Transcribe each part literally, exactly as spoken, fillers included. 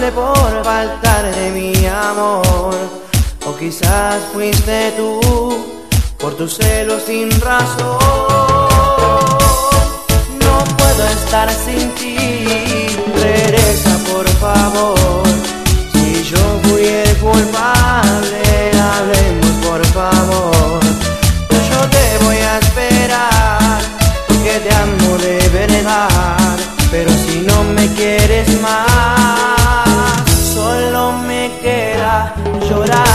culpable por faltar de mi amor. O quizás fuiste tú, por tus celos sin razón. No puedo estar sin ti, regresa por favor. Si yo fui el culpable, hablemos por favor. Yo te voy a esperar, porque te amo de verdad. Pero si no me quieres más, solo me queda llorar.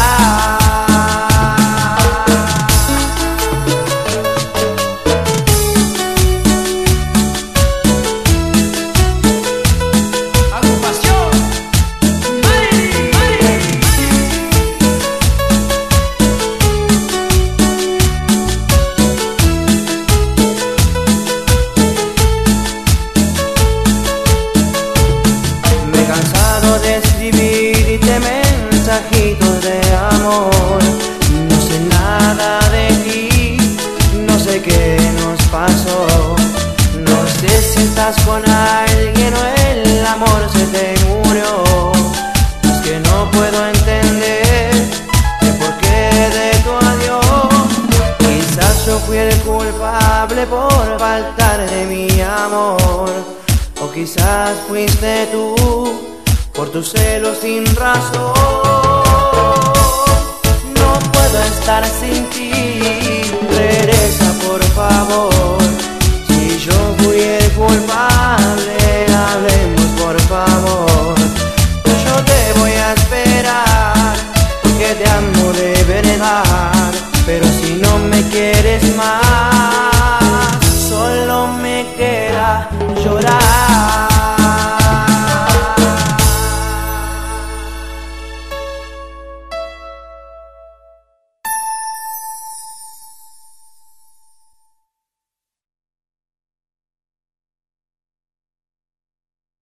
Mensajitos de amor, no sé nada de ti, no sé qué nos pasó, no sé si estás con alguien o el amor se te murió. Es que no puedo entender el porqué de tu adiós. Quizás yo fui el culpable por faltar de mi amor, o quizás fuiste tú, por tus celos sin razón. No puedo estar sin ti, regresa por favor.